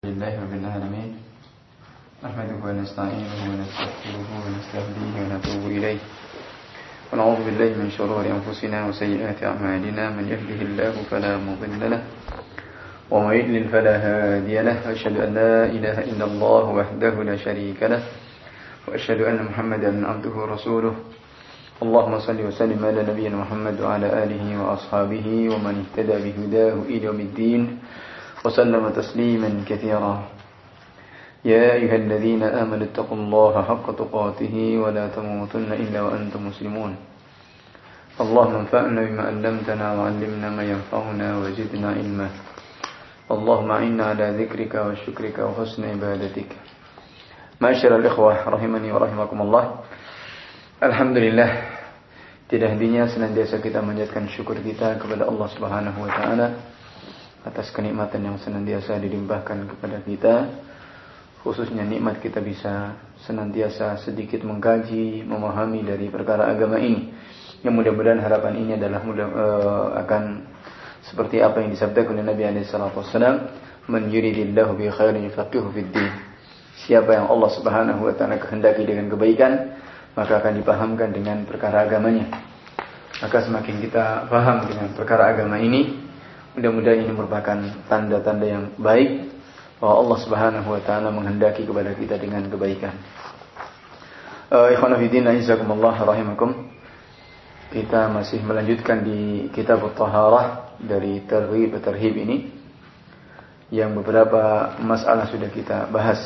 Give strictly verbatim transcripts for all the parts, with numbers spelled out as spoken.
لله رب العالمين نحمده ونستعينه ونستغفره ونستهديه ونتوب إليه ونعوذ بالله من شرور أنفسنا وسيئات أعمالنا من يهده الله فلا مضل له ومن يضلل فلا هادي له وأشهد أن لا إله إلا الله وحده لا شريك له وأشهد أن محمدا عبده ورسوله اللهم صل وسلم على نبينا محمد وعلى آله وأصحابه ومن اهتدى بهداه إلى يوم الدين وسلم تسليما كثيرا يا أيها الذين آمنوا اتقوا الله حق تقاته ولا تموتن إلا وأنتم مسلمون اللهم انفعنا بما علمتنا وعلمنا ما ينفعنا وزدنا علما اللهم أعنا على ذكرك وشكرك وحسن عبادتك معاشر الإخوة rahimani wa rahimakumullah. Alhamdulillah, tidak hentinya senantiasa kita menjadikan syukur kita kepada Allah Subhanahu wa taala atas kenikmatan yang senantiasa dilimpahkan kepada kita, khususnya nikmat kita bisa senantiasa sedikit mengkaji, memahami dari perkara agama ini. Yang mudah-mudahan harapan ini adalah mudah, uh, akan seperti apa yang disabdakan oleh Nabi alaihi salatu wasallam, "Man yuridillahu bi khairin yufaqihu fid din." Siapa yang Allah Subhanahu wa taala kehendaki dengan kebaikan, maka akan dipahamkan dengan perkara agamanya. Maka semakin kita paham dengan perkara agama ini, mudah-mudahan ini merupakan tanda-tanda yang baik bahwa Allah Subhanahu wa taala menghendaki kepada kita dengan kebaikan. Uh, Ikhwan fillah azakumullah rahimakum. Kita masih melanjutkan di kitab At-Taharah dari Targhib Tarhib ini, yang beberapa masalah sudah kita bahas.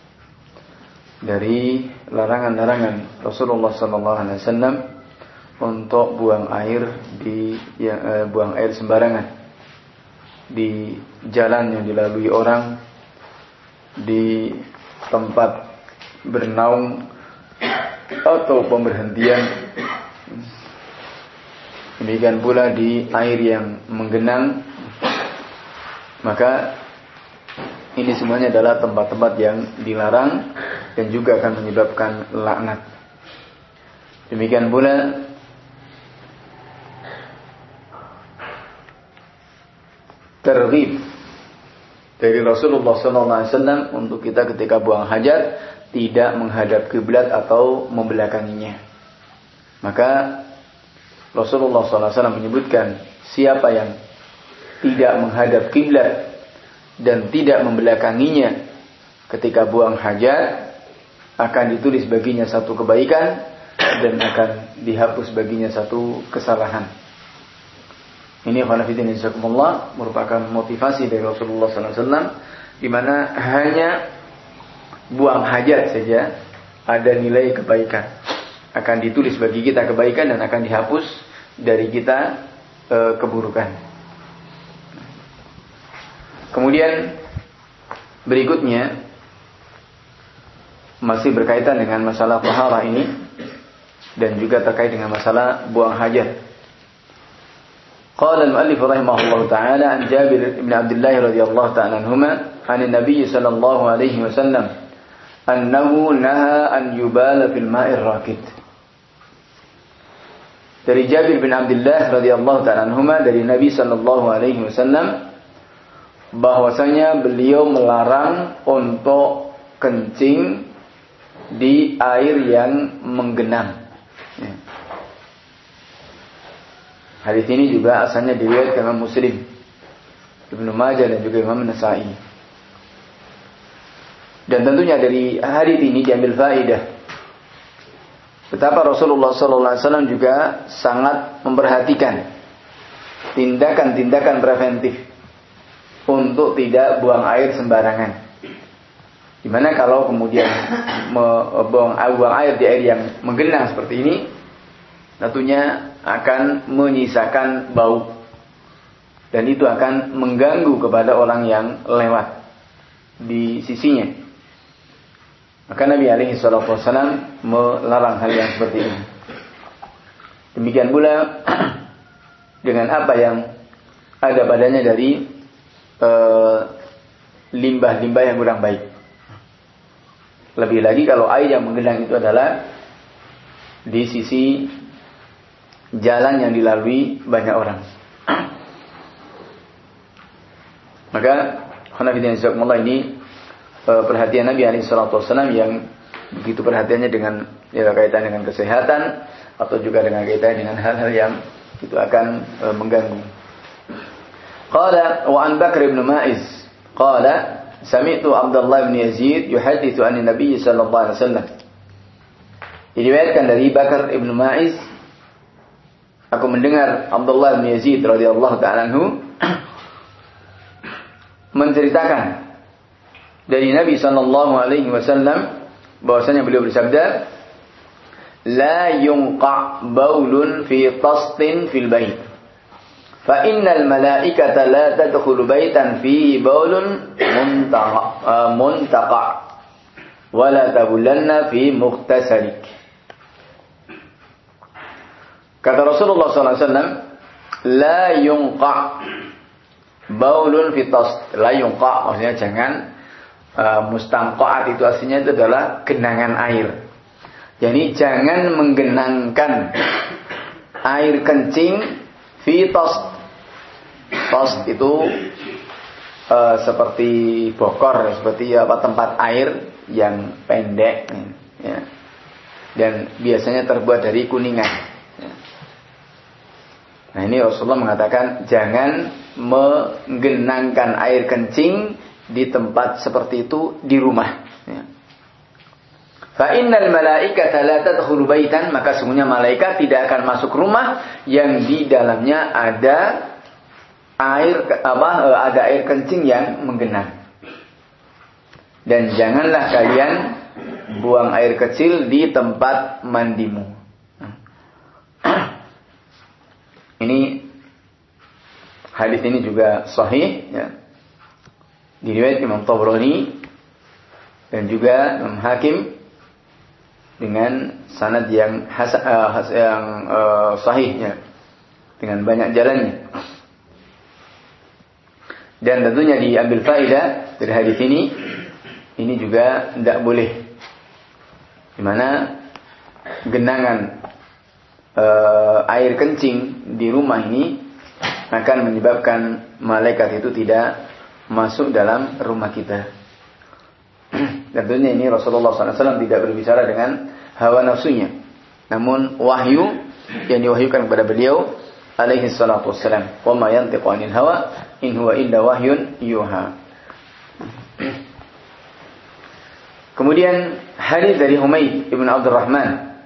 Dari larangan-larangan Rasulullah sallallahu alaihi wasallam untuk buang air di ya, eh, buang air sembarangan di jalan yang dilalui orang, di tempat bernaung atau pemberhentian. Demikian pula di air yang menggenang. Maka ini semuanya adalah tempat-tempat yang dilarang dan juga akan menyebabkan laknat. Demikian pula targhib dari Rasulullah sallallahu alaihi wasallam untuk kita ketika buang hajat tidak menghadap kiblat atau membelakanginya. Maka Rasulullah sallallahu alaihi wasallam menyebutkan siapa yang tidak menghadap kiblat dan tidak membelakanginya ketika buang hajat, akan ditulis baginya satu kebaikan dan akan dihapus baginya satu kesalahan. Ini khonafidin insyaallah merupakan motivasi dari Rasulullah sallallahu alaihi wasallam, di mana hanya buang hajat saja ada nilai kebaikan, akan ditulis bagi kita kebaikan dan akan dihapus dari kita e, keburukan. Kemudian berikutnya masih berkaitan dengan masalah taharah ini dan juga terkait dengan masalah buang hajat. Qala al-mu'allif rahimahullahu ta'ala an Jabir bin Abdullah radhiyallahu ta'ala anhuma 'an an-nabiy sallallahu alaihi wasallam annahu naha an yubala fil ma'ir rakid. Dari Jabir bin Abdullah radhiyallahu ta'ala anhuma dari Nabi sallallahu alaihi wasallam bahwasanya beliau melarang untuk kencing di air yang menggenang. Ya. Hadis ini juga asalnya diriwayatkan Imam Muslim, Ibnu Majah dan juga Imam Nasa'i. Dan tentunya dari hadis ini diambil faedah betapa Rasulullah sallallahu alaihi wasallam juga sangat memperhatikan tindakan-tindakan preventif untuk tidak buang air sembarangan. Dimana kalau kemudian buang air di air yang menggenang seperti ini, tentunya akan menyisakan bau, dan itu akan mengganggu kepada orang yang lewat di sisinya. Maka Nabi alaihi salatu wasallam melarang hal yang seperti ini. Demikian pula dengan apa yang ada padanya dari uh, limbah-limbah yang kurang baik. Lebih lagi kalau air yang menggenang itu adalah di sisi jalan yang dilalui banyak orang. Maka khonafidin jazakumullah ini perhatian Nabi alaihi salatu wasallam yang begitu perhatiannya dengan ya, kaitan dengan kesehatan atau juga dengan kaitan dengan hal-hal yang itu akan e, mengganggu. Qala wa an Bakr ibn Ma'iz qala sami'tu Abdullah bin Yazid yuhadditsu an Nabi sallallahu alaihi wasallam. Diriwayatkan dari Bakar ibn Ma'iz, aku mendengar Abdullah bin Yazid radhiyallahu ta'ala anhu menceritakan dari Nabi sallallahu alaihi wasallam bahwasanya beliau bersabda, la yunqa baulun fi tastin fil bait fa innal malaikata la tadkhulu baitan fi baulun muntaqa muntaqa wa la tabulanna fi mughtasalik. Kata Rasulullah sallallahu alaihi wasallam, la yunqa baulun fi tast. La yunqa maksudnya jangan uh, mustangqaat itu aslinya itu adalah genangan air. Jadi jangan menggenangkan air kencing fi tast. Tast itu uh, seperti bokor, seperti apa tempat air yang pendek ya. Dan biasanya terbuat dari kuningan. Nah ini Rasulullah mengatakan jangan menggenangkan air kencing di tempat seperti itu di rumah. Fa innal malaikata la tadkhulu baitan, maka sesungguhnya malaikat tidak akan masuk rumah yang di dalamnya ada air apa ada air kencing yang menggenang. Dan janganlah kalian buang air kecil di tempat mandimu. Ini hadis ini juga sahih ya. Diriwayatkan Imam Tabrani dan juga Imam Hakim dengan sanad yang has, uh, has, yang uh, sahih ya. Dengan banyak jalannya. Dan tentunya diambil faedah dari hadis ini, ini juga tidak boleh. Di mana genangan Uh, air kencing di rumah ini akan menyebabkan malaikat itu tidak masuk dalam rumah kita. Tentunya ini Rasulullah sallallahu alaihi wasallam tidak berbicara dengan hawa nafsunya, namun wahyu yang diwahyukan kepada beliau alaihi salatu wassalam. Wa ma yantiqu 'anil hawa in huwa illa wahyun yuha. Kemudian hadis dari Humaid ibn Abdurrahman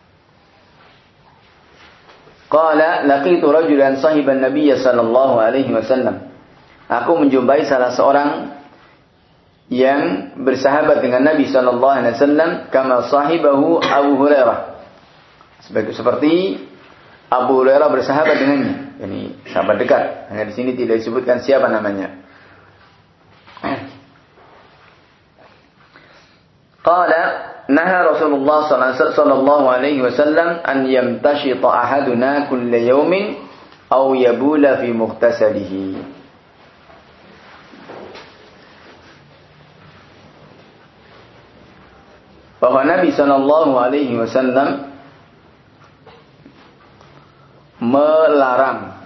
qala laqitu rajulan sahiban Nabiy sallallahu alaihi wasallam. Aku menjumpai salah seorang yang bersahabat dengan Nabi sallallahu alaihi wasallam kama sahibahu Abu Hurairah. Sebagai seperti Abu Hurairah bersahabat dengannya, yani sahabat dekat. Hanya di sini tidak disebutkan siapa namanya. Qala naha Rasulullah sallallahu alaihi wasallam an yamtashita ahaduna kulla yawmin aw yabula fi mughtasalihi. Bahwa Nabi sallallahu alaihi wasallam melarang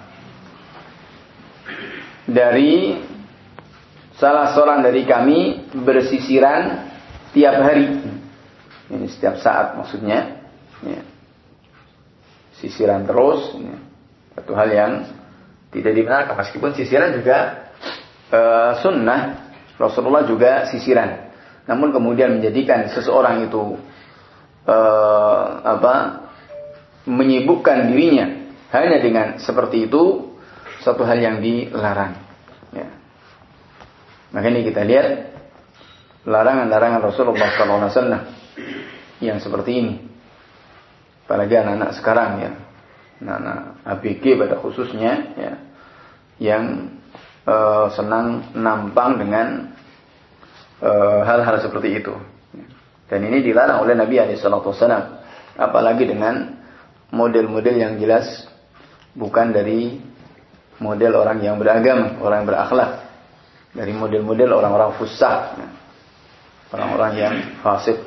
dari salah seorang dari kami bersisiran tiap hari. Ini setiap saat maksudnya ya. Sisiran terus ya. Satu hal yang tidak dibenarkan. Meskipun sisiran juga e, sunnah, Rasulullah juga sisiran. Namun kemudian menjadikan seseorang itu e, apa menyibukkan dirinya hanya dengan seperti itu, satu hal yang dilarang ya. Maka ini kita lihat larangan-larangan Rasulullah sallallahu alaihi wasallam yang seperti ini. Apalagi anak-anak sekarang ya, anak-anak A B G pada khususnya ya, yang e, senang nampang dengan e, hal-hal seperti itu. Dan ini dilarang oleh Nabi alaihi salatu wasallam. Apalagi dengan model-model yang jelas bukan dari model orang yang beragama, orang yang berakhlak, dari model-model orang-orang fusaq, orang-orang yang fasik.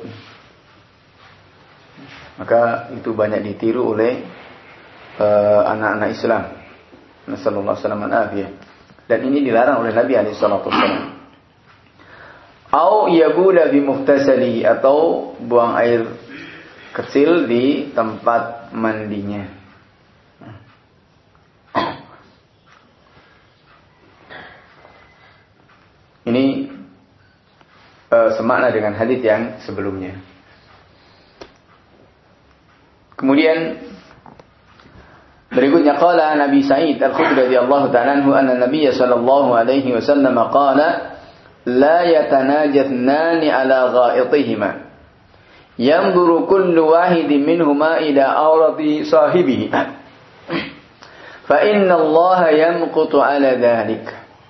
Maka itu banyak ditiru oleh uh, anak-anak Islam. Nasallallahu alaihi wasallam. Dan ini dilarang oleh Nabi alaihi salatu wasallam. Au yabula bi muhtasalihi, atau buang air kecil di tempat mandinya. Ini uh, semakna dengan hadis yang sebelumnya. Kemudian berikutnya qala Nabi Sa'id Al-Khudri radhiyallahu ta'ala anhu anna Nabiy sallallahu alaihi wasallam qala la yatanajathnani ala gha'itihima yanzuru kullu wahidin minhuma ila awrati sahibihi fa inna Allah yamqutu ala dhalik.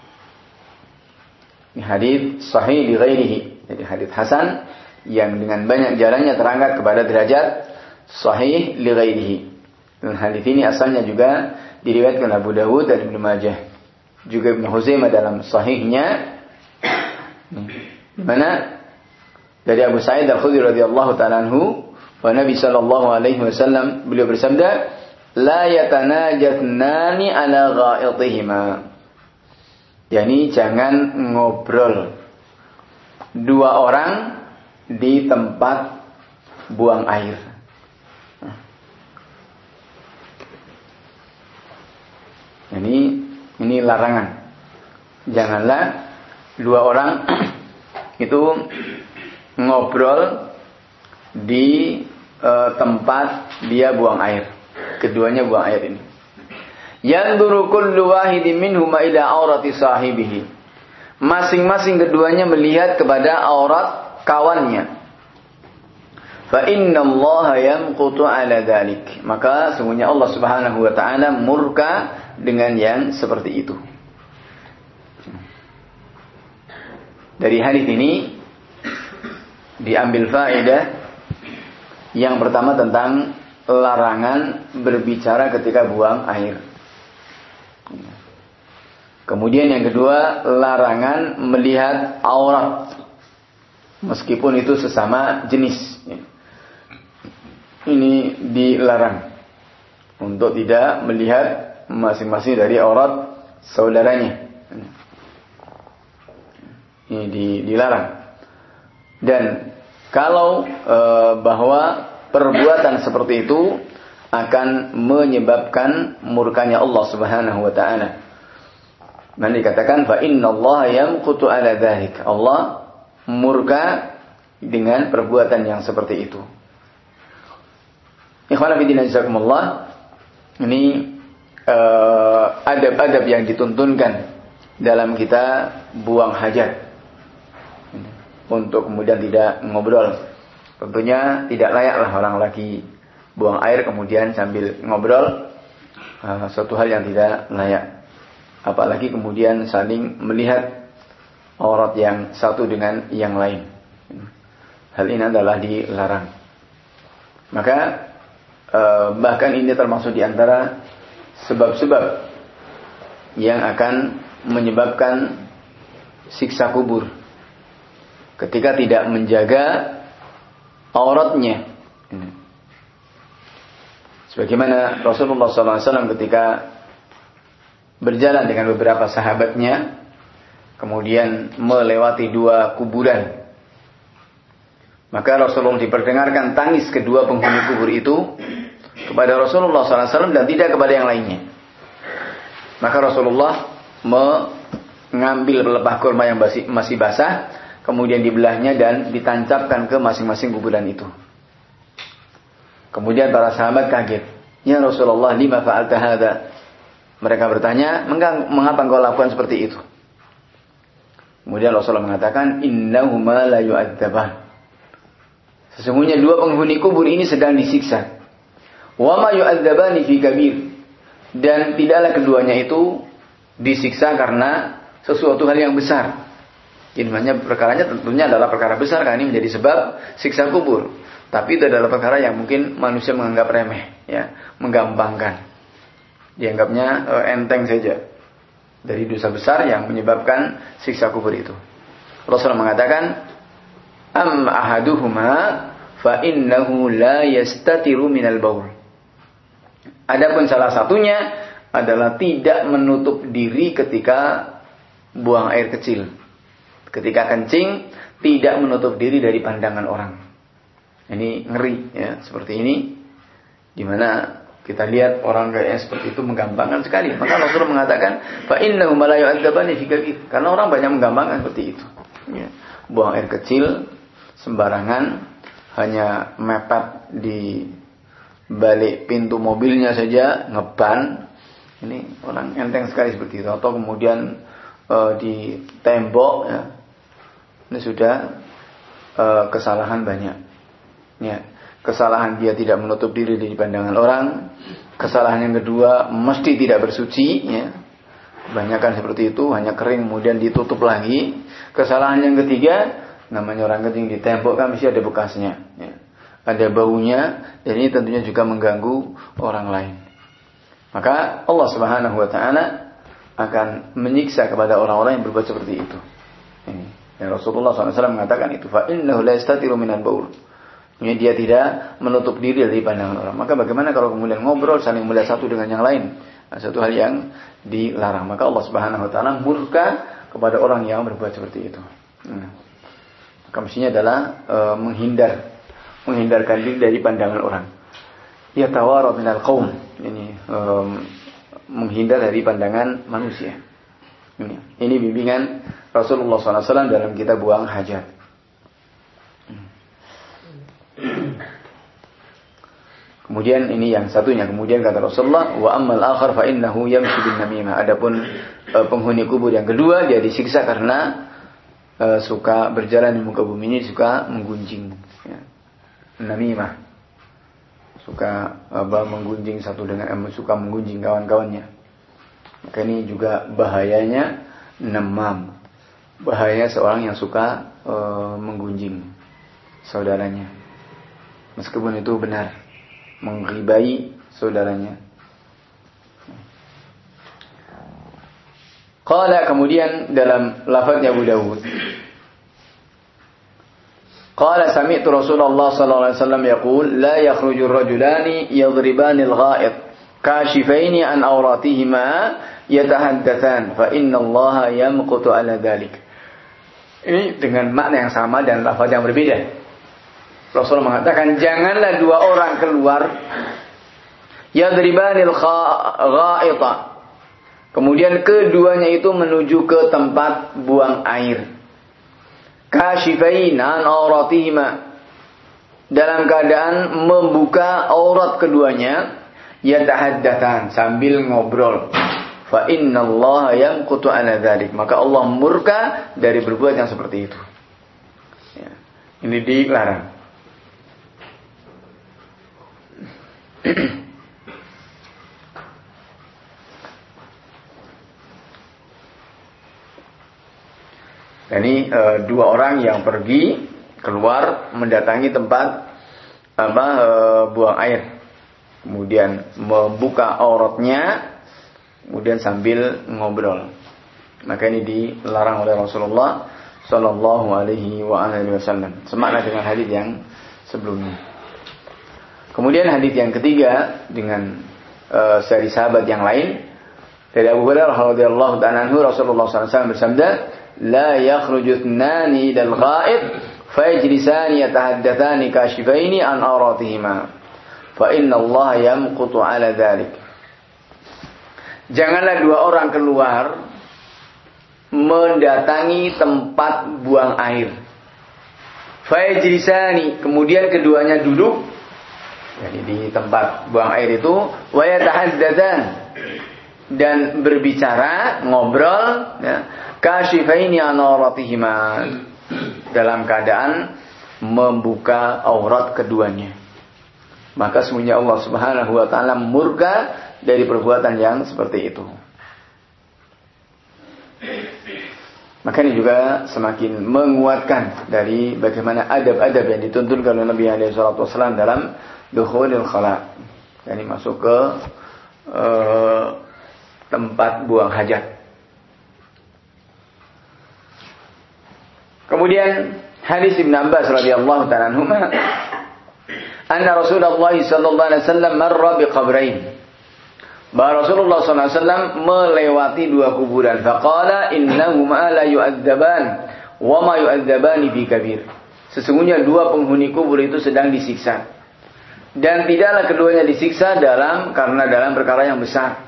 Ini hadis sahih li ghairihi, jadi hadis hasan yang dengan banyak jalannya terangkat kepada derajat sahih li ghairihi. Dan hadis ini asalnya juga diriwayatkan Abu Dawud dan Ibnu Majah, juga Ibnu Huzaimah dalam sahihnya, di mana dari Abu Sa'id Al-Khudri radhiyallahu ta'ala anhu, wa Nabi sallallahu alaihi wasallam beliau bersabda, la yatanajatnani ala gha'itihima. Yani jangan ngobrol dua orang di tempat buang air. Ini ini larangan. Janganlah dua orang itu ngobrol di e, tempat dia buang air. Keduanya buang air ini. Yanzuru kullu wahidin minhuma ila aurati sahibihi. Masing-masing keduanya melihat kepada aurat kawannya. Fa inna Allah yamqutu ala dzalik. Maka sungguhnya Allah Subhanahu wa taala murka dengan yang seperti itu. Dari hadis ini diambil faedah yang pertama tentang larangan berbicara ketika buang air. Kemudian yang kedua, larangan melihat aurat meskipun itu sesama jenis. Ini dilarang untuk tidak melihat masing-masing dari aurat saudaranya. Ini dilarang. Dan kalau e, bahwa perbuatan seperti itu akan menyebabkan murkanya Allah Subhanahu wa taala. Dan dikatakan fa innallaha yamqutu ala dzalik. Allah murka dengan perbuatan yang seperti itu. Ikhwan fillah jazakumullah. Ini uh, adab-adab yang dituntunkan dalam kita buang hajat. Untuk kemudian tidak ngobrol. Tentunya tidak layaklah orang lagi buang air kemudian sambil ngobrol. Uh, suatu hal yang tidak layak. Apalagi kemudian saling melihat aurat yang satu dengan yang lain. Hal ini adalah dilarang. Maka eh, bahkan ini termasuk di antara sebab-sebab yang akan menyebabkan siksa kubur. Ketika tidak menjaga auratnya. Sebagaimana Rasulullah shallallahu alaihi wasallam ketika berjalan dengan beberapa sahabatnya, kemudian melewati dua kuburan. Maka Rasulullah diperdengarkan tangis kedua penghuni kubur itu kepada Rasulullah shallallahu alaihi wasallam dan tidak kepada yang lainnya. Maka Rasulullah mengambil pelepah kurma yang masih basah, kemudian dibelahnya dan ditancapkan ke masing-masing kuburan itu. Kemudian para sahabat kaget. Ya Rasulullah, lima fa'alta hadza? Mereka bertanya, mengapa engkau lakukan seperti itu? Kemudian Rasulullah mengatakan, innahuma la yu'adzaban. Sesungguhnya dua penghuni kubur ini sedang disiksa. Wa ma yu'adzabani fi kabir. Dan tidaklah keduanya itu disiksa karena sesuatu hal yang besar. Jadi maknanya perkaranya tentunya adalah perkara besar, karena ini menjadi sebab siksa kubur. Tapi itu adalah perkara yang mungkin manusia menganggap remeh, ya, menggampangkan. Dianggapnya e, enteng saja dari dosa besar yang menyebabkan siksa kubur itu. Rasulullah mengatakan, am ahaduhuma fa innahu la yastatiru minal baul. Adapun salah satunya adalah tidak menutup diri ketika buang air kecil. Ketika kencing tidak menutup diri dari pandangan orang. Ini ngeri ya, seperti ini di mana kita lihat orang kayaknya seperti itu menggampangkan sekali. Maka Rasulullah mengatakan, fa innahu la yu'adzabani fi kabir. Karena orang banyak menggampangkan seperti itu. Ya. Buang air kecil sembarangan, hanya mepet di balik pintu mobilnya saja, ngeban. Ini orang enteng sekali seperti itu. Atau kemudian e, di tembok ya. Ini sudah e, kesalahan banyak. Ya, kesalahan dia tidak menutup diri di pandangan orang. Kesalahan yang kedua mesti tidak bersuci. Ya, kebanyakan seperti itu, hanya kering kemudian ditutup lagi. Kesalahan yang ketiga, namanya orang kencing di tembok kan mesti ada bekasnya. Ya, ada baunya, dan ini tentunya juga mengganggu orang lain. Maka Allah Subhanahu Wa Taala akan menyiksa kepada orang-orang yang berbuat seperti itu. Ini. Dan Rasulullah shallallahu alaihi wasallam mengatakan itu, fa innahu la yastatiru minal baul. Ini dia tidak menutup diri dari pandangan orang. Maka bagaimana kalau kemudian ngobrol saling melihat satu dengan yang lain? Nah, satu hal yang dilarang. Maka Allah Subhanahu Wa Taala murka kepada orang yang berbuat seperti itu. Nah, maka mestinya adalah e, menghindar, menghindarkan diri dari pandangan orang. Ya tawara minal qaum. Ini e, menghindar dari pandangan manusia. Ini, ini bimbingan Rasulullah shallallahu alaihi wasallam dalam kita buang hajat. Kemudian ini yang satunya. Kemudian kata Rasulullah, wa ammal akhar fa innahu yamshi bin namimah. Adapun e, penghuni kubur yang kedua, dia disiksa karena e, suka berjalan di muka bumi ini, suka menggunjing. Ya. Namimah. Suka apa, menggunjing satu dengan eh, suka menggunjing kawan-kawannya. Maka ini juga bahayanya namam. Bahaya seorang yang suka e, menggunjing saudaranya. Meskipun itu benar, mengribai saudaranya. Qala, kemudian dalam lafaznya Abu Dawud, qala sami'tu Rasulullah sallallahu alaihi wasallam yaqul la yakhruju ar-rajulani yadribani al-gha'id kashifaini an awratihima yatahaddatsan fa inna Allah yamqutu ala dhalik. Ini dengan makna yang sama dan lafaz yang berbeda. Rasulullah mengatakan, janganlah dua orang keluar yadribanil gha'ita, kemudian keduanya itu menuju ke tempat buang air, kashifain an auratihima, dalam keadaan membuka aurat keduanya, yatahaddatsan, sambil ngobrol. Fa innallaha yamqutu ala dzalik, maka Allah murka dari berbuat yang seperti itu. Ya, ini dilarang. Ini e, dua orang yang pergi keluar mendatangi tempat apa e, buang air, kemudian membuka auratnya, kemudian sambil ngobrol. Maka ini dilarang oleh Rasulullah Sallallahu Alaihi Wasallam. Semakna dengan hadis yang sebelumnya. Kemudian hadis yang ketiga dengan uh, seri sahabat yang lain dari Abu Hurairah radhiyallahu ta'ala anhu, Rasulullah sallallahu alaihi wasallam bersabda, la yakhruju ithnani dal gha'id fayajlisani yatahaddatsani kashifaini an auratihima fa inna Allah yamqutu ala dzalik. Janganlah dua orang keluar mendatangi tempat buang air. Fayajlisani, kemudian keduanya duduk, jadi di tempat buang air itu, wa yatahaddatsan, dan berbicara, ngobrol, ya, kashifaini an auratihima, dalam keadaan membuka aurat keduanya. Maka sesungguhnya Allah Subhanahu wa taala murka dari perbuatan yang seperti itu. Maka ini juga semakin menguatkan dari bagaimana adab-adab yang dituntunkan oleh Nabi alaihi salatu wasallam dalam dukhulil khala. Yani masuk ke uh, tempat buang hajat. Kemudian hadis Ibn Abbas radhiyallahu ta'ala anhuma, anna Rasulullah sallallahu alaihi wasallam marra biqabrain, bahwa Rasulullah sallallahu alaihi wasallam melewati dua kuburan. Faqala innahuma la yu'adzaban wa ma yu'adzabani fi kabir. Sesungguhnya dua penghuni kubur itu sedang disiksa. Dan tidaklah keduanya disiksa dalam karena dalam perkara yang besar.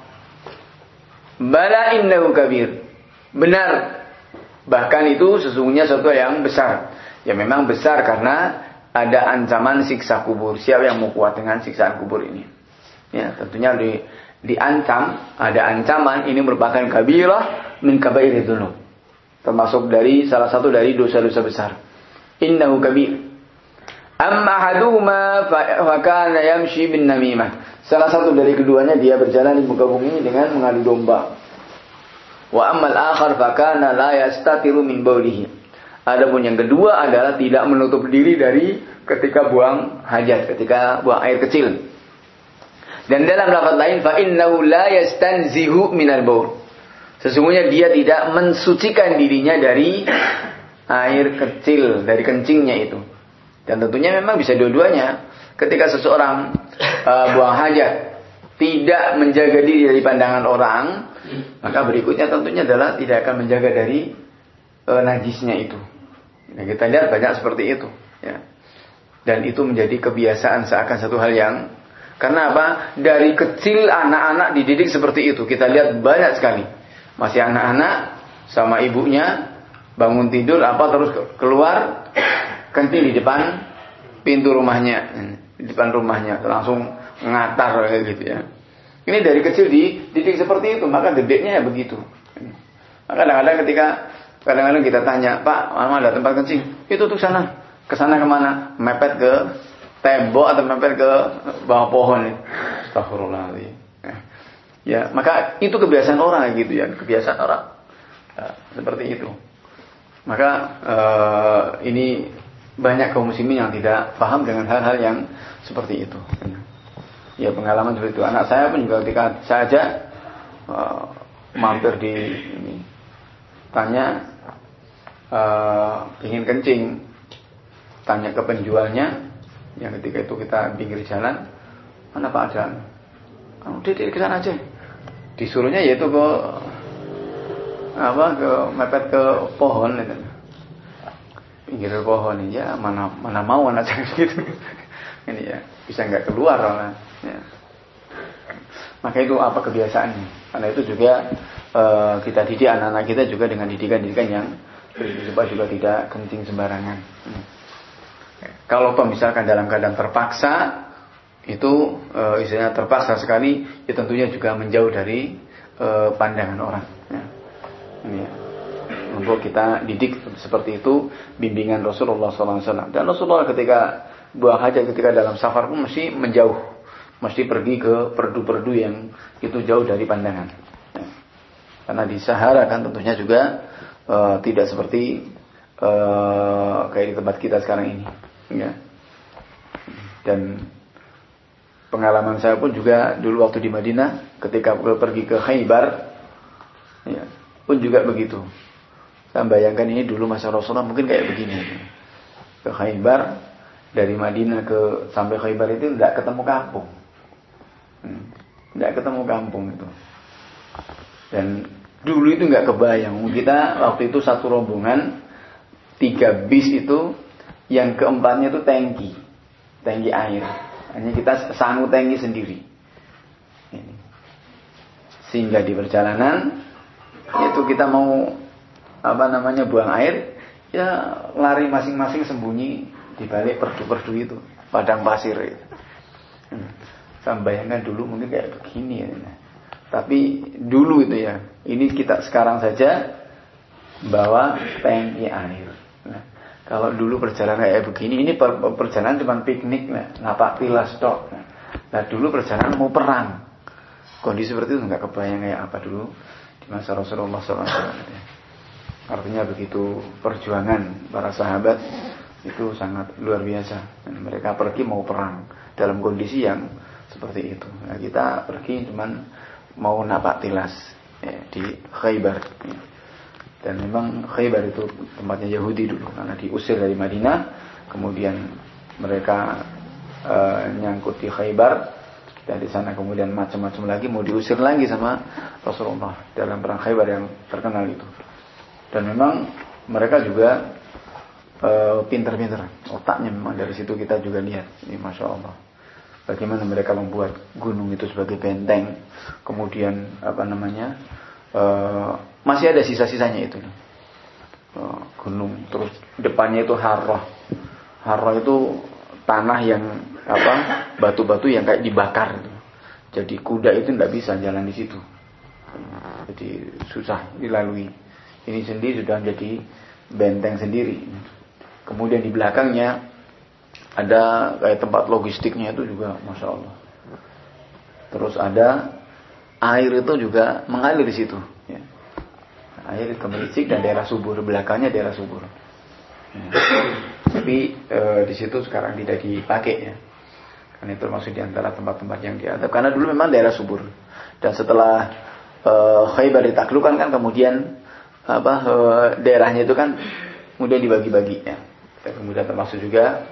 Bala innahu kabir. Benar. Bahkan itu sesungguhnya sesuatu yang besar. Ya memang besar karena ada ancaman siksa kubur. Siapa yang mau kuat dengan siksaan kubur ini? Ya, tentunya di diancam, ada ancaman, ini merupakan kabirah min kabairi dzunub. Termasuk dari salah satu dari dosa-dosa besar. Innahu kabir. Amma ahaduhuma fa kana yamshi bin namimah. Salah satu dari keduanya dia berjalan di muka bumi dengan mengadu domba. Wa ammal akhar fa kana la yastatiru min baulihi. Adapun yang kedua adalah tidak menutup diri dari ketika buang hajat, ketika buang air kecil. Dan dalam lafaz lain fa innahu la yastanzihu minal baul. Sesungguhnya dia tidak mensucikan dirinya dari air kecil, dari kencingnya itu. Dan tentunya memang bisa dua-duanya. Ketika seseorang uh, buang hajat tidak menjaga diri dari pandangan orang, maka berikutnya tentunya adalah tidak akan menjaga dari uh, najisnya itu. Nah, kita lihat banyak seperti itu, ya. Dan itu menjadi kebiasaan seakan satu hal yang, karena apa? Dari kecil anak-anak dididik seperti itu. Kita lihat banyak sekali. Masih anak-anak sama ibunya bangun tidur apa terus keluar kencing di depan pintu rumahnya, di depan rumahnya langsung ngatar kayak gitu ya. Ini dari kecil dididik seperti itu, maka gedenya ya begitu. Maka kadang-kadang ketika kadang-kadang kita tanya, Pak, mana ada tempat kencing? Itu tuh sana, ke sana kemana? Mepet ke tembok atau mepet ke bawah pohon. Astagfirullahaladzim. Ya, maka itu kebiasaan orang gitu ya, kebiasaan orang ya, seperti itu. Maka uh, ini banyak kaum muslimin yang tidak paham dengan hal-hal yang seperti itu. Ya pengalaman seperti itu. Anak saya pun juga ketika saya ajak uh, mampir di ini, tanya uh, ingin kencing, tanya ke penjualnya. Yang ketika itu kita pinggir jalan, mana Pak ada? Oh, udah ke sana aja. Disuruhnya yaitu ke apa ke mepet ke pohon itu. Pinggir pohon ya, mana mana mau anak saya gitu. Ini ya, bisa enggak keluar orang. Ya. Maka itu apa kebiasaannya? Karena itu juga uh, kita didik anak-anak kita juga dengan didikan-didikan yang supaya juga tidak kencing sembarangan. Hmm. Kalau misalkan dalam keadaan terpaksa, itu e, istilahnya terpaksa sekali, ya tentunya juga menjauh dari e, pandangan orang. Ya. Ini ya. Untuk kita didik seperti itu, bimbingan Rasulullah shallallahu alaihi wasallam. Dan Rasulullah ketika buang hajat, ketika dalam safar pun mesti menjauh, mesti pergi ke perdu-perdu yang itu jauh dari pandangan. Ya. Karena di Sahara kan tentunya juga e, tidak seperti e, kayak di tempat kita sekarang ini. Ya. Dan pengalaman saya pun juga dulu waktu di Madinah ketika pergi ke Khaybar ya, pun juga begitu. Saya bayangkan ini dulu masa Rasulullah mungkin kayak begini. Ke Khaybar dari Madinah ke sampai Khaybar itu tidak ketemu kampung. Tidak hmm, ketemu kampung itu. Dan dulu itu nggak kebayang. Kita waktu itu satu rombongan tiga bis itu, yang keempatnya itu tangki, tangki air. Hanya kita sanggup tangki sendiri. Ini. Sehingga di perjalanan itu kita mau apa namanya buang air, ya lari masing-masing sembunyi di balik perdu-perdu itu, padang pasir itu. Hmm. Saya bayangkan dulu mungkin kayak begini ya. Tapi dulu itu ya, ini kita sekarang saja bawa tangki air. Nah, kalau dulu perjalanan kayak begini, ini per, perjalanan cuma piknik, nah, napak tilas tok. Nah, nah dulu perjalanan mau perang, kondisi seperti itu nggak kebayang kayak apa dulu di masa Rasulullah shallallahu alaihi wasallam. Artinya begitu perjuangan para sahabat itu sangat luar biasa. Dan mereka pergi mau perang dalam kondisi yang seperti itu. Nah, kita pergi cuma mau napak tilas ya, di Khaybar. Ya. Dan memang Khaybar itu tempatnya Yahudi dulu, karena diusir dari Madinah, kemudian mereka e, nyangkut di Khaybar, dan di sana kemudian macam-macam lagi mau diusir lagi sama Rasulullah dalam perang Khaybar yang terkenal itu. Dan memang mereka juga uh, pintar-pintar. Otaknya memang dari situ kita juga lihat. Ini Masya Allah. Bagaimana mereka membuat gunung itu sebagai benteng. Kemudian apa namanya uh, masih ada sisa-sisanya itu. Uh, gunung. Terus depannya itu harrah. Harrah itu tanah yang apa batu-batu yang kayak dibakar. Jadi kuda itu tidak bisa jalan di situ. Jadi susah dilalui. Ini sendiri sudah menjadi benteng sendiri. Kemudian di belakangnya ada kayak tempat logistiknya itu juga Masya Allah. Terus ada air itu juga mengalir di situ. Ya. Air kemerisik dan daerah subur. Belakangnya daerah subur. Ya. Tapi e, di situ sekarang tidak dipakai ya. Karena itu termasuk di antara tempat-tempat yang diadab. Karena dulu memang daerah subur. Dan setelah e, Khaybar ditaklukkan kan kemudian apa e, daerahnya itu kan kemudian dibagi-bagi ya. Dan kemudian termasuk juga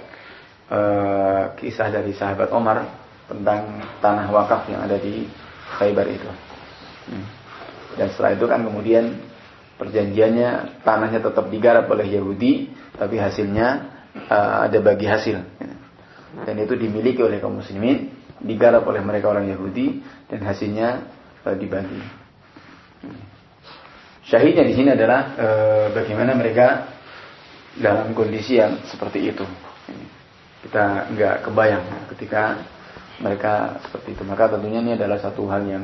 Uh, kisah dari sahabat Omar tentang tanah wakaf yang ada di Khaybar itu. Hmm. Dan setelah itu kan kemudian perjanjiannya tanahnya tetap digarap oleh Yahudi, tapi hasilnya uh, ada bagi hasil. Dan itu dimiliki oleh kaum muslimin, digarap oleh mereka orang Yahudi, dan hasilnya uh, dibagi. Hmm. Syahidnya di sini adalah uh, bagaimana mereka dalam kondisi yang seperti itu. Kita nggak kebayang ketika mereka seperti itu. Maka tentunya ini adalah satu hal yang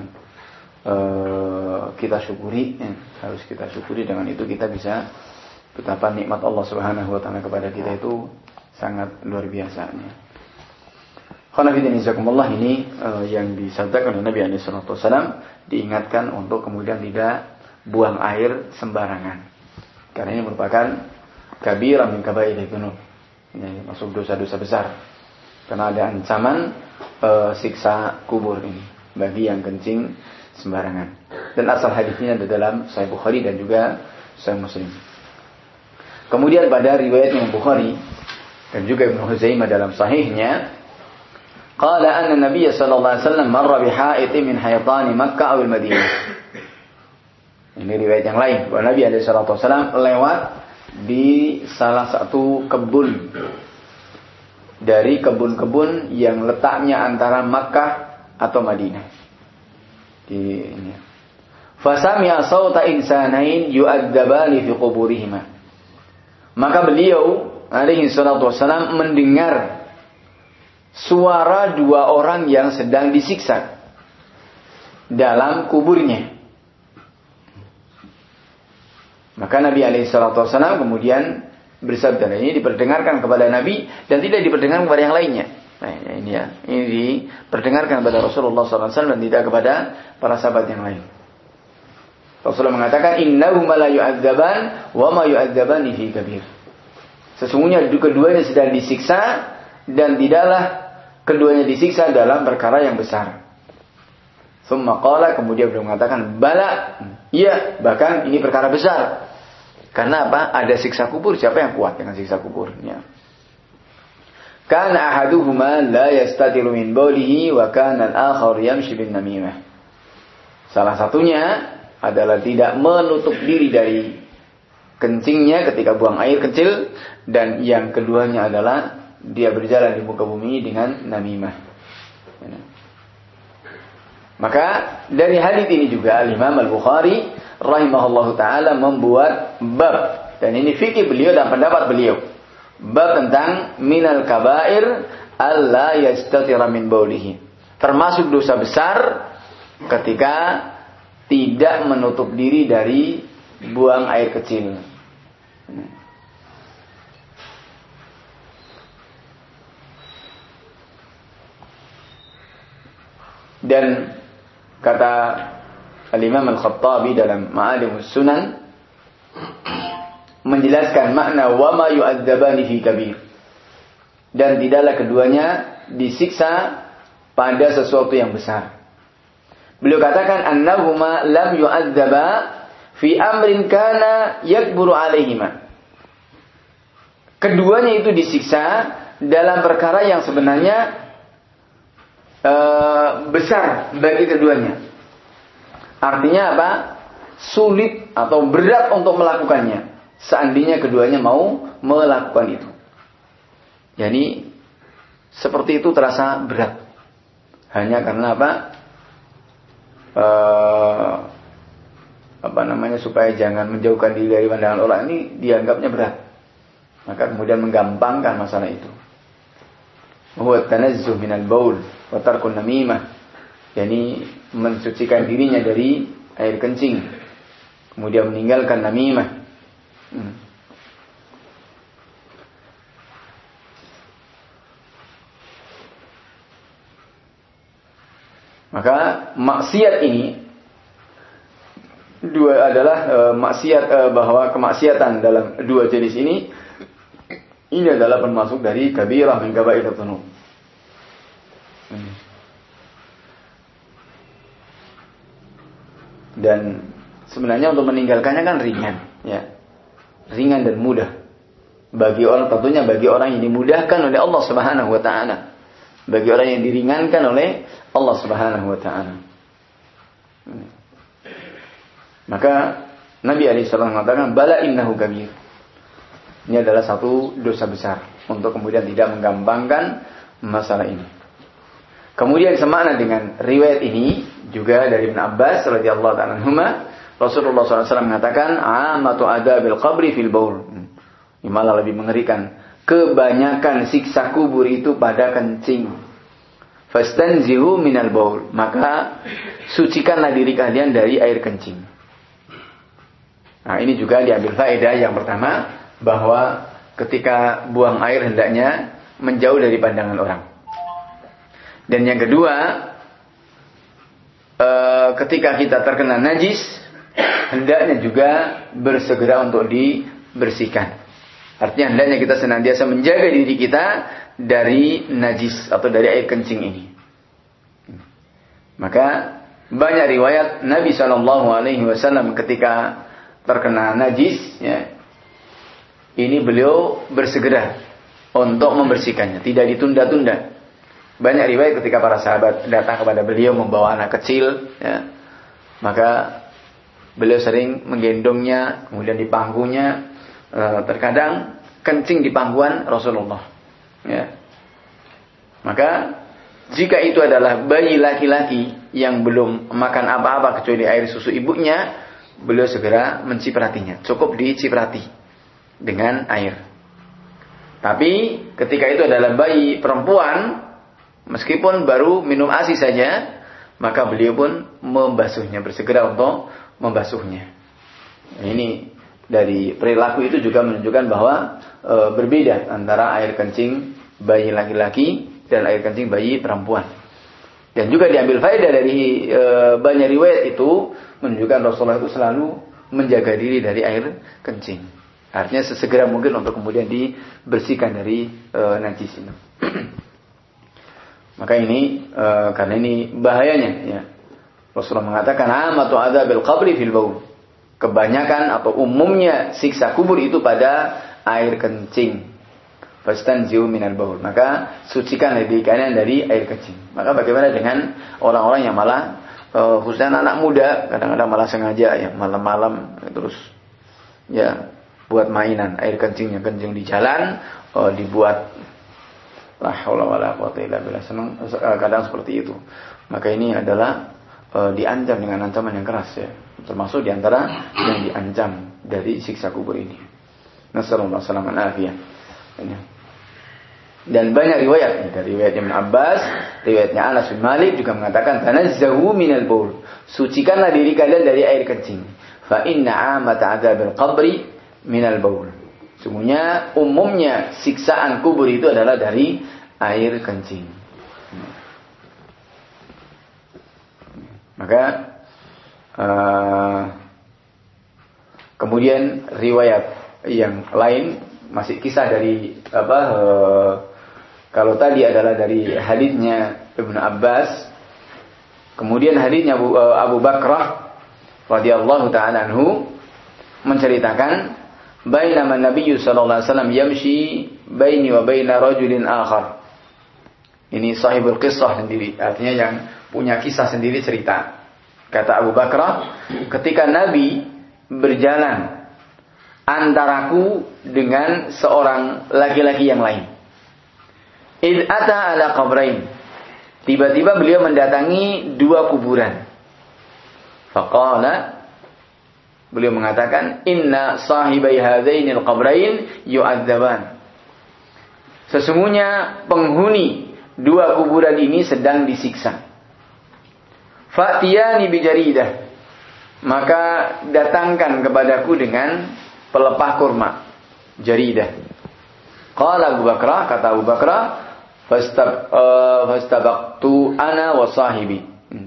uh, kita syukuri, ya. Harus kita syukuri. Dengan itu kita bisa betapa nikmat Allah Subhanahu Wa Taala kepada kita itu sangat luar biasanya. Khonafidin izakumullah ini uh, yang disabdakan oleh Nabi Alaihi Wasallam, diingatkan untuk kemudian tidak buang air sembarangan. Karena ini merupakan kabirah min kabairil dzunub. Ini masuk dosa-dosa besar. Karena ada ancaman e, siksa kubur ini bagi yang kencing sembarangan. Dan asal hadisnya ada dalam Sahih Bukhari dan juga Sahih Muslim. Kemudian pada riwayat Imam Bukhari dan juga Ibnu Huzaimah dalam sahihnya, qala anna Nabiy sallallahu alaihi wasallam marra bi ha'itin min haytani Makkah aw al-Madinah. Ini riwayat yang lain. Bahwa Nabi alaihi salatu wasallam lewat di salah satu kebun dari kebun-kebun yang letaknya antara Makkah atau Madinah. Di ini. Fasami'a sauta insanain yu'adzabani fi quburihima. Maka beliau alaihi salatu wasallam mendengar suara dua orang yang sedang disiksa dalam kuburnya. Maka Nabi alaihi salatu wasallam kemudian bersabda, ini diperdengarkan kepada Nabi dan tidak diperdengarkan kepada yang lainnya. Nah, ini ya, ini diperdengarkan kepada Rasulullah sallallahu alaihi wasallam dan tidak kepada para sahabat yang lain. Rasulullah mengatakan, innahuma la yu'adzaban wa ma yu'adzabani fi kabir. Sesungguhnya keduanya sedang disiksa dan tidaklah keduanya disiksa dalam perkara yang besar. Tsumma qala, kemudian beliau mengatakan, bala, iya, bahkan ini perkara besar. Karena apa? Ada siksa kubur. Siapa yang kuat dengan siksa kuburnya? Kana ahaduhuma la yastatiru min bawlihi wa kana al-akhar yamshi bin namimah. Salah satunya adalah tidak menutup diri dari kencingnya ketika buang air kecil, dan yang keduanya adalah dia berjalan di muka bumi dengan namimah. Maka dari hadis ini juga Imam Al-Bukhari rahimahullahu taala membuat bab, dan ini fikih beliau dan pendapat beliau, bab tentang minal kabair alla yastatira min baulihi, termasuk dosa besar ketika tidak menutup diri dari buang air kecil. Dan kata Al-Imam Al-Khattabi dalam Ma'alimus Sunan menjelaskan makna wa ma yu'adzabani fi kabir, dan tidaklah keduanya disiksa pada sesuatu yang besar. Beliau katakan annahuma lam yu'adzaba fi amrin kana yakburu alaihima. Keduanya itu disiksa dalam perkara yang sebenarnya uh, besar bagi keduanya. Artinya apa? Sulit atau berat untuk melakukannya. seandainya keduanya mau melakukan itu. Jadi seperti itu terasa berat. Hanya karena apa? Uh, apa namanya supaya jangan menjauhkan diri dari pandangan orang, ini dianggapnya berat. Maka kemudian menggampangkan masalah itu. Huwa tanazzuh minal baul wa tarkun namimah. Yani mensucikan dirinya dari air kencing, kemudian meninggalkan namimah. Hmm. Maka maksiat ini dua adalah e, maksiat e, bahwa kemaksiatan dalam dua jenis ini ini adalah termasuk dari kabirah min kaba'irudz dzunub. Hmm. Dan sebenarnya untuk meninggalkannya kan ringan, ya. Ringan dan mudah. Bagi orang tentunya bagi orang yang dimudahkan oleh Allah Subhanahu wa taala. Bagi orang yang diringankan oleh Allah Subhanahu wa taala. Maka Nabi alaihi salam mengatakan bala innahu kabir. Ini adalah satu dosa besar, untuk kemudian tidak menggampangkan masalah ini. Kemudian semakna dengan riwayat ini juga dari Ibn Abbas radhiyallahu ta'ala anhuma, Rasulullah shallallahu alaihi wasallam mengatakan amatu adabil qabri fil baul. Ini malah lebih mengerikan. Kebanyakan siksa kubur itu pada kencing. Fastanzihu minal baul. Maka sucikanlah diri kalian dari air kencing. Nah, ini juga diambil faedah yang pertama, bahwa ketika buang air hendaknya menjauh dari pandangan orang. Dan yang kedua, e, ketika kita terkena najis, hendaknya juga bersegera untuk dibersihkan. Artinya hendaknya kita senantiasa menjaga diri kita dari najis atau dari air kencing ini. Maka banyak riwayat Nabi shallallahu alaihi wasallam ketika terkena najis, ya, ini beliau bersegera untuk membersihkannya, tidak ditunda-tunda. Banyak riwayat ketika para sahabat datang kepada beliau membawa anak kecil, ya, maka beliau sering menggendongnya, kemudian di pangkunya, e, terkadang kencing di pangkuan Rasulullah. Ya. Maka jika itu adalah bayi laki-laki yang belum makan apa-apa kecuali air susu ibunya, beliau segera mencipratinya. Cukup diciprati dengan air. Tapi ketika itu adalah bayi perempuan, meskipun baru minum A S I saja, maka beliau pun membasuhnya, bersegera untuk membasuhnya. Ini dari perilaku itu juga menunjukkan bahwa e, berbeda antara air kencing bayi laki-laki dan air kencing bayi perempuan. Dan juga diambil faedah dari e, banyak riwayat itu menunjukkan Rasulullah itu selalu menjaga diri dari air kencing. Artinya sesegera mungkin untuk kemudian dibersihkan dari e, najis ini. Maka ini e, karena ini bahayanya, ya. Rasulullah mengatakan amatu adzabil qabri fil baul. Kebanyakan atau umumnya siksa kubur itu pada air kencing. Fastanziu minal baul. Maka sucikan diri kalian dari air kencing. Maka bagaimana dengan orang-orang yang malah e, khususnya anak muda, kadang-kadang malah sengaja ya malam-malam terus ya buat mainan air kencingnya, kencing di jalan, oh, dibuat la haula wala quwata illa billah, senang kadang seperti itu. Maka ini adalah uh, diancam dengan ancaman yang keras, ya, termasuk diantara yang diancam dari siksa kubur ini. Nasallallahu alaihi wasallam. Dan banyak riwayat, dari riwayat Ibn Abbas, riwayatnya Anas bin Malik juga mengatakan tanazzahu minal baul, sucikanlah diri kalian dari air kencing. Fa inna amata adzabil qabri minal baul. Sungguhnya umumnya siksaan kubur itu adalah dari air kencing. Maka uh, kemudian riwayat yang lain masih kisah dari apa? Uh, kalau tadi adalah dari haditsnya Ibnu Abbas, kemudian haditsnya Abu, uh, Abu Bakrah radhiyallahu ta'ala anhu menceritakan bainama Nabi sallallahu alaihi wasallam yamshi baini wa baina rajulin akhar. Ini sahibul qissah sendiri, artinya yang punya kisah sendiri cerita. Kata Abu Bakrah, ketika Nabi berjalan antaraku dengan seorang laki-laki yang lain. Id ata ala qabrain. Tiba-tiba beliau mendatangi dua kuburan. Faqala, beliau mengatakan, inna sahibai hadainil qabrain yu'adzaban. Sesungguhnya penghuni dua kuburan ini sedang disiksa. Fa'tiyani bijaridah. Maka datangkan kepadaku dengan pelepah kurma. Jaridah. Qala Abu Bakrah, kata Abu Bakrah, fastab uh, fastabaqtu ana wa sahibi.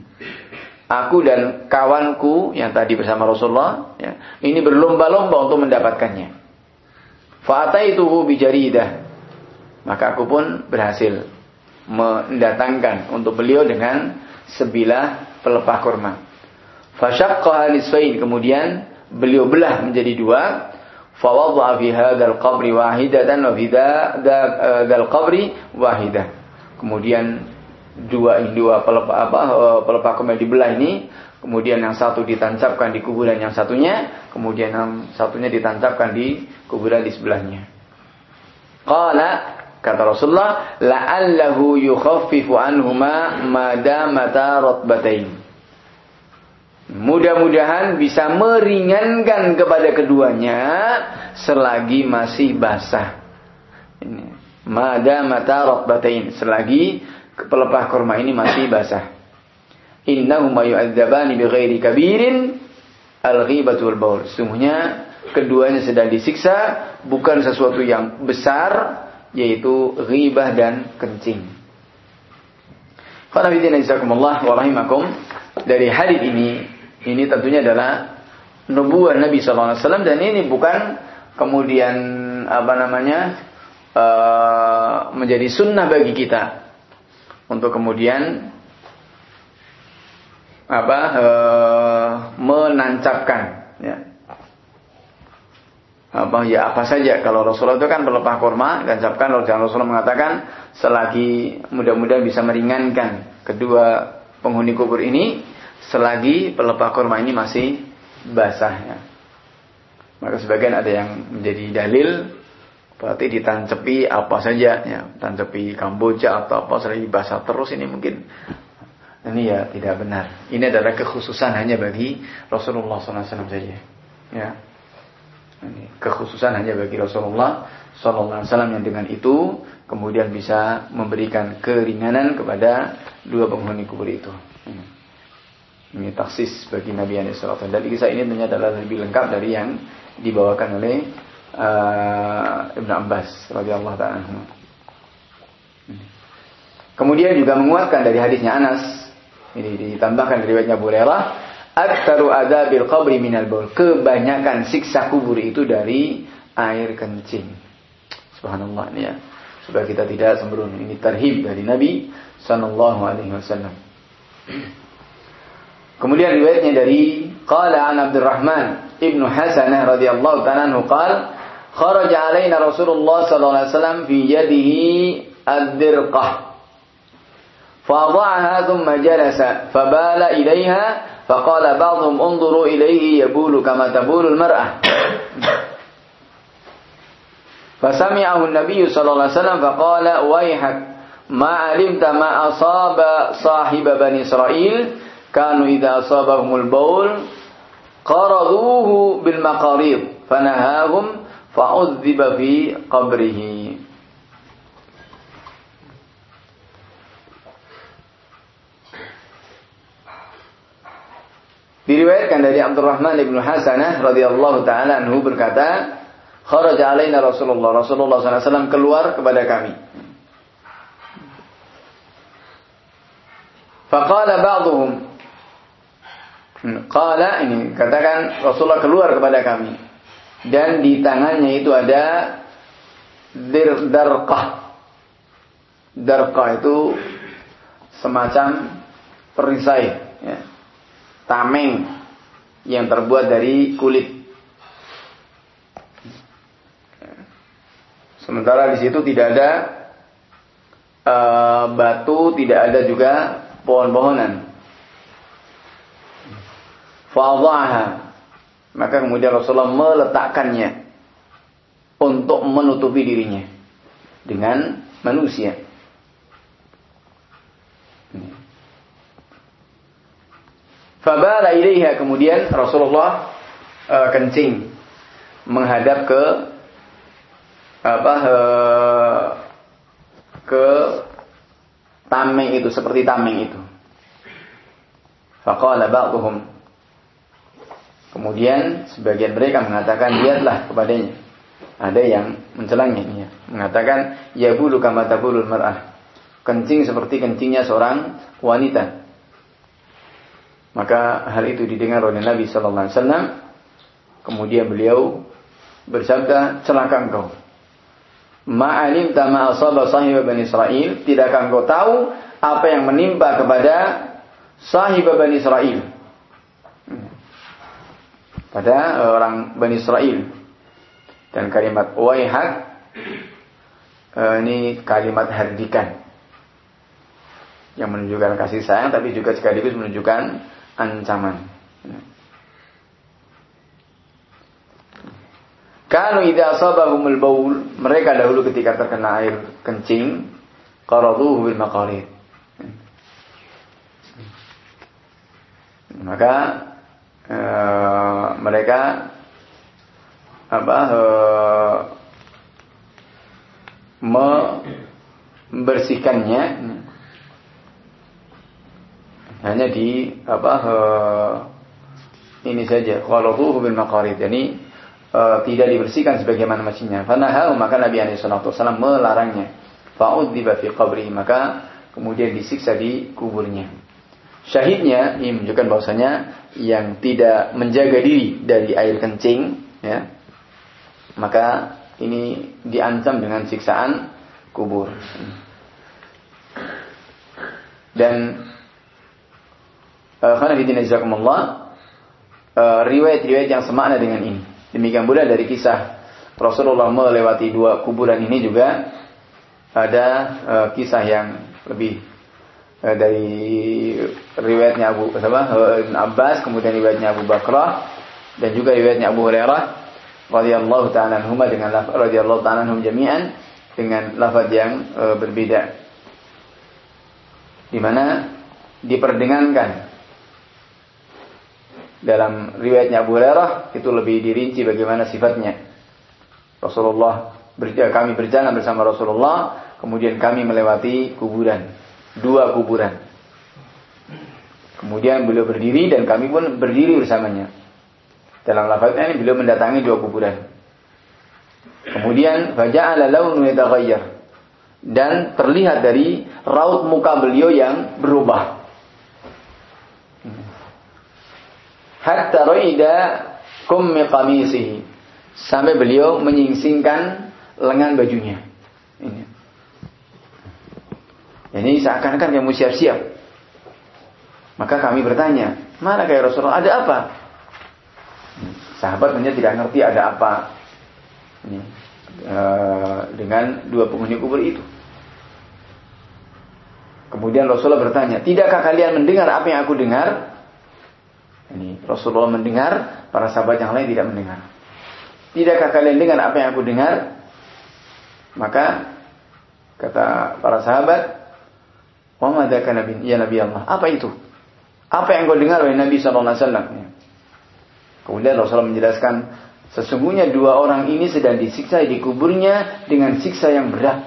Aku dan kawanku yang tadi bersama Rasulullah, ya, ini berlomba-lomba untuk mendapatkannya. Fa'ataituhu bijaridah. Maka aku pun berhasil mendatangkan untuk beliau dengan sebilah pelepah kurma. Fashaqqaha nisfain, kemudian beliau belah menjadi dua. Fawadha'a fi hadzal qabri wahidatan wa fi dzal qabri wahidah. Kemudian dua dua pelepah apa pelepah kurma dibelah ini, kemudian yang satu ditancapkan di kuburan yang satunya, kemudian yang satunya ditancapkan di kuburan di sebelahnya. Qala, kata Rasulullah, la'allahu yukhaffifu anhuma madamata ratbatain. Mudah-mudahan bisa meringankan kepada keduanya selagi masih basah. Ini madamata ratbatain, selagi pelepah kurma ini masih basah. Innahuma yu'adzabani bighairi kabirin al-ghibatu wal baul. Sesungguhnya keduanya sedang disiksa bukan sesuatu yang besar, yaitu ghibah dan kencing. Qala bidina jazakumullah wa rahimakum. Dari hadis ini, ini tentunya adalah nubuwah Nabi sallallahu alaihi wasallam, dan ini bukan kemudian apa namanya uh, menjadi sunnah bagi kita untuk kemudian apa uh, menancapkan, ya. Apa ya apa saja, kalau Rasulullah itu kan pelepah kurma tancapkan, lalu Rasulullah mengatakan selagi mudah-mudahan bisa meringankan kedua penghuni kubur ini selagi pelepah kurma ini masih basah, ya. Maka sebagian ada yang menjadi dalil berarti ditancepi apa saja, ya, tancepi Kamboja atau apa selagi basah terus, ini mungkin ini ya tidak benar. Ini adalah kekhususan hanya bagi Rasulullah sallallahu alaihi wasallam saja, ya. Ini kekhususan hanya bagi Rasulullah sallallahu alaihi wasallam yang dengan itu kemudian bisa memberikan keringanan kepada dua penghuni kubur itu. Ini. Ini taksis bagi Nabi alaihi salatu wasallam. Dan kisah ini ternyata adalah lebih lengkap dari yang dibawakan oleh uh, Ibnu Abbas radhiyallahu ta'ala anhu. Kemudian juga menguatkan dari hadisnya Anas, ini ditambahkan dari riwayatnya Abu Hurairah, aktsaru adzabil qabri minal baul. Kebanyakan siksa kubur itu dari air kencing. Subhanallah, ini ya. Supaya kita tidak sembrono. Ini tarhib dari Nabi sallallahu alaihi wasallam. Kemudian riwayatnya dari qala an Abdurrahman ibnu Hasanah radhiyallahu ta'ala anhu qala kharaja alaina Rasulullah sallallahu alaihi wasallam fi yadihi ad-dirqah fadha'aha thumma jalasa fabala ilaiha faqala ba'dhum unzuru ilaihi yabulu kama tabulu al-mar'ah fasami'ahu an-nabiy sallallahu alaihi wasallam faqala wayhak ma 'alimta ma asaba sahiba bani Israil kanu idza asabahumul baul qaraduhu bil maqarid fanahahum fa'udhiba fi qabrihi. Diriwayatkan dari Abdurrahman ibnu Hasanah radhiyallahu ta'ala anhu berkata, kharaja alaina Rasulullah, Rasulullah sallallahu alaihi wasallam keluar kepada kami. Faqala ba'dhum, qala, ini katakan Rasulullah keluar kepada kami dan di tangannya itu ada dir, darqah. Darqah itu semacam perisai, ya, tameng yang terbuat dari kulit. Sementara di situ tidak ada uh, batu, tidak ada juga pohon-pohonan. Fadhaha, maka kemudian Rasulullah meletakkannya untuk menutupi dirinya dengan manusia. Fabala ilaiha, kemudian Rasulullah uh, kencing menghadap ke apa uh, ke tameng itu, seperti tameng itu. Faqala ba'dhum, kemudian sebagian mereka mengatakan, lihatlah kepadanya. Ada yang mencelangnya, ya. Mengatakan, ya bulu kama tabulul mar'ah, kencing seperti kencingnya seorang wanita. Maka hal itu didengar oleh Nabi sallallahu alaihi wasallam. Kemudian beliau bersabda, celaka engkau. Ma'alim tama asaba sahib Bani Israil, tidakkah engkau tahu apa yang menimpa kepada sahib Bani Israil, pada orang Bani Israil. Dan kalimat waihak ini kalimat hardikan yang menunjukkan kasih sayang, tapi juga sekaligus menunjukkan ancaman. Kanu idza asabahumul baul, mereka dahulu ketika terkena air kencing, qaraduhu bil maqarid, maka uh, mereka apa uh, membersihkannya hanya di apa uh, ini saja, qaraduhu bil maqarid, yani uh, tidak dibersihkan sebagaimana mestinya. Fanaha, maka Nabi alaihi salatu wasallam melarangnya. Fa'udziba fi qabri, maka kemudian disiksa di kuburnya. Syahidnya ini menunjukkan bahwasanya yang tidak menjaga diri dari air kencing, ya, maka ini diancam dengan siksaan kubur. Dan khana fillah jazakumullah, riwayat-riwayat yang semakna dengan ini. Demikian pula dari kisah Rasulullah melewati dua kuburan ini juga ada uh, kisah yang lebih uh, dari riwayatnya Abu Ibn Abbas, kemudian riwayatnya Abu Bakrah, dan juga riwayatnya Abu Hurairah radhiyallahu ta'ala anhuma dengan lafaz radhiyallahu ta'ala anhum jami'an dengan lafaz yang uh, berbeda, di mana diperdengankan dalam riwayatnya Abu Hurairah itu lebih dirinci bagaimana sifatnya. Rasulullah berjalan, kami berjalan bersama Rasulullah, kemudian kami melewati kuburan, dua kuburan. Kemudian beliau berdiri dan kami pun berdiri bersamanya. Dalam lafaznya ini beliau mendatangi dua kuburan. Kemudian faja'ala launu yataghayyar, dan terlihat dari raut muka beliau yang berubah. Hatta raida kummi qamisihi, sampai beliau menyingsingkan lengan bajunya. Ini. Ini seakan-akan kamu siap-siap. Maka kami bertanya, mana kayak Rasulullah, ada apa? Sahabat hanya tidak ngerti ada apa ini, uh, dengan dua penghuni kubur itu. Kemudian Rasulullah bertanya, tidakkah kalian mendengar apa yang aku dengar? Ini Rasulullah mendengar, para sahabat yang lain tidak mendengar. Tidakkah kalian dengar apa yang aku dengar? Maka kata para sahabat, wa madzaka nabi ya Nabi Allah, apa itu? Apa yang kau dengar wahai Nabi sallallahu alaihi wasallam? Kemudian Rasulullah menjelaskan, sesungguhnya dua orang ini sedang disiksa di kuburnya dengan siksa yang berat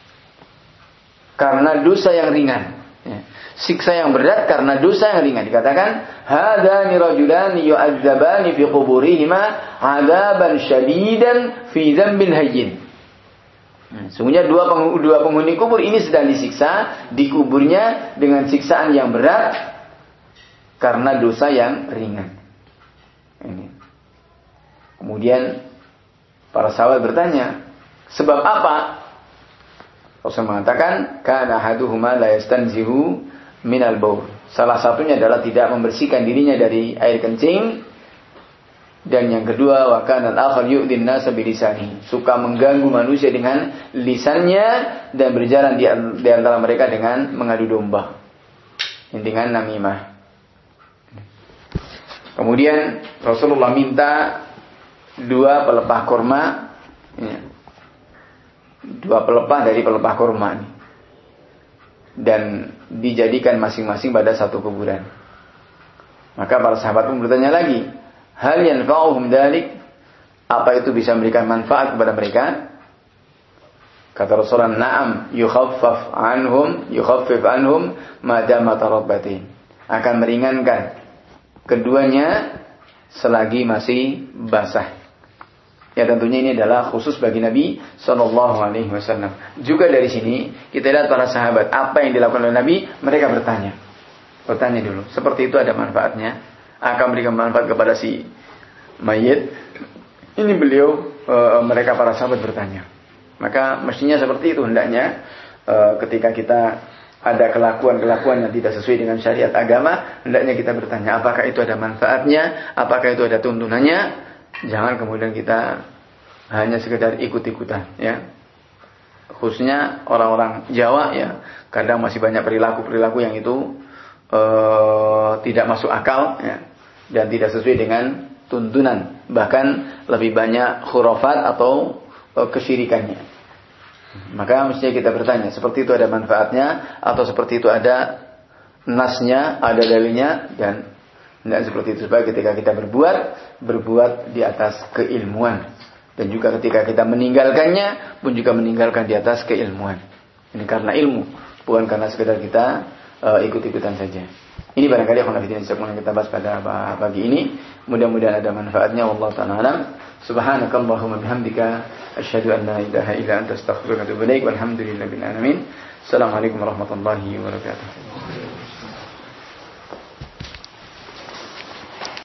karena dosa yang ringan. Siksa yang berat karena dosa yang ringan. Dikatakan, hadani rajulani yu'adzabani fi quburihima 'adzaban syadidan fi dzambin hayyin. Sesungguhnya dua penghuni, dua penghuni kubur ini sedang disiksa di kuburnya dengan siksaan yang berat karena dosa yang ringan. Ini. Kemudian para sahabat bertanya, sebab apa? Rasul mengatakan, kana haduhuma la yastanzihu minal baul. Salah satunya adalah tidak membersihkan dirinya dari air kencing, dan yang kedua wa kana al-akhar yu'dhin nasa bilisani, suka mengganggu manusia dengan lisannya dan berjalan di, di antara mereka dengan mengadu domba, dengan namimah. Kemudian Rasulullah minta dua pelepah kurma Ya. Dua pelepah dari pelepah kurma ini. Dan dijadikan masing-masing pada satu kuburan. Maka para sahabat pun bertanya lagi, hal yanfa'uhum dzalik? Apa itu bisa memberikan manfaat kepada mereka? Kata Rasulullah, na'am yukhaffaf anhum, yukhaffif anhum ma dama tarabbatin. Akan meringankan keduanya selagi masih basah. Ya tentunya ini adalah khusus bagi Nabi Sallallahu Alaihi Wasallam. Juga dari sini kita lihat para sahabat apa yang dilakukan oleh Nabi, mereka bertanya, bertanya dulu. Seperti itu ada manfaatnya, akan memberikan manfaat kepada si mayit. Ini beliau, e, mereka para sahabat bertanya. Maka mestinya seperti itu hendaknya e, ketika kita ada kelakuan-kelakuan yang tidak sesuai dengan syariat agama, hendaknya kita bertanya apakah itu ada manfaatnya, apakah itu ada tuntunannya. Jangan kemudian kita hanya sekedar ikut-ikutan, ya. Khususnya orang-orang Jawa, ya, kadang masih banyak perilaku-perilaku yang itu e, tidak masuk akal, ya, dan tidak sesuai dengan tuntunan. Bahkan lebih banyak khurafat atau e, kesyirikannya. Maka mestinya kita bertanya, seperti itu ada manfaatnya atau seperti itu ada nasnya, ada dalilnya, dan tidak seperti itu. Sebab ketika kita berbuat, berbuat di atas keilmuan. Dan juga ketika kita meninggalkannya, pun juga meninggalkan di atas keilmuan. Ini karena ilmu, bukan karena sekedar kita uh, ikut-ikutan saja. Ini barangkali yang kita bahas pada pagi ini. Mudah-mudahan ada manfaatnya. Wallahu ta'ala alam. Subhanakallahumma bihamdika asyhadu an la ilaha illa anta astaghfiruka wa atubu ilaik. Walhamdulillahil alamin. Assalamualaikum warahmatullahi wabarakatuh.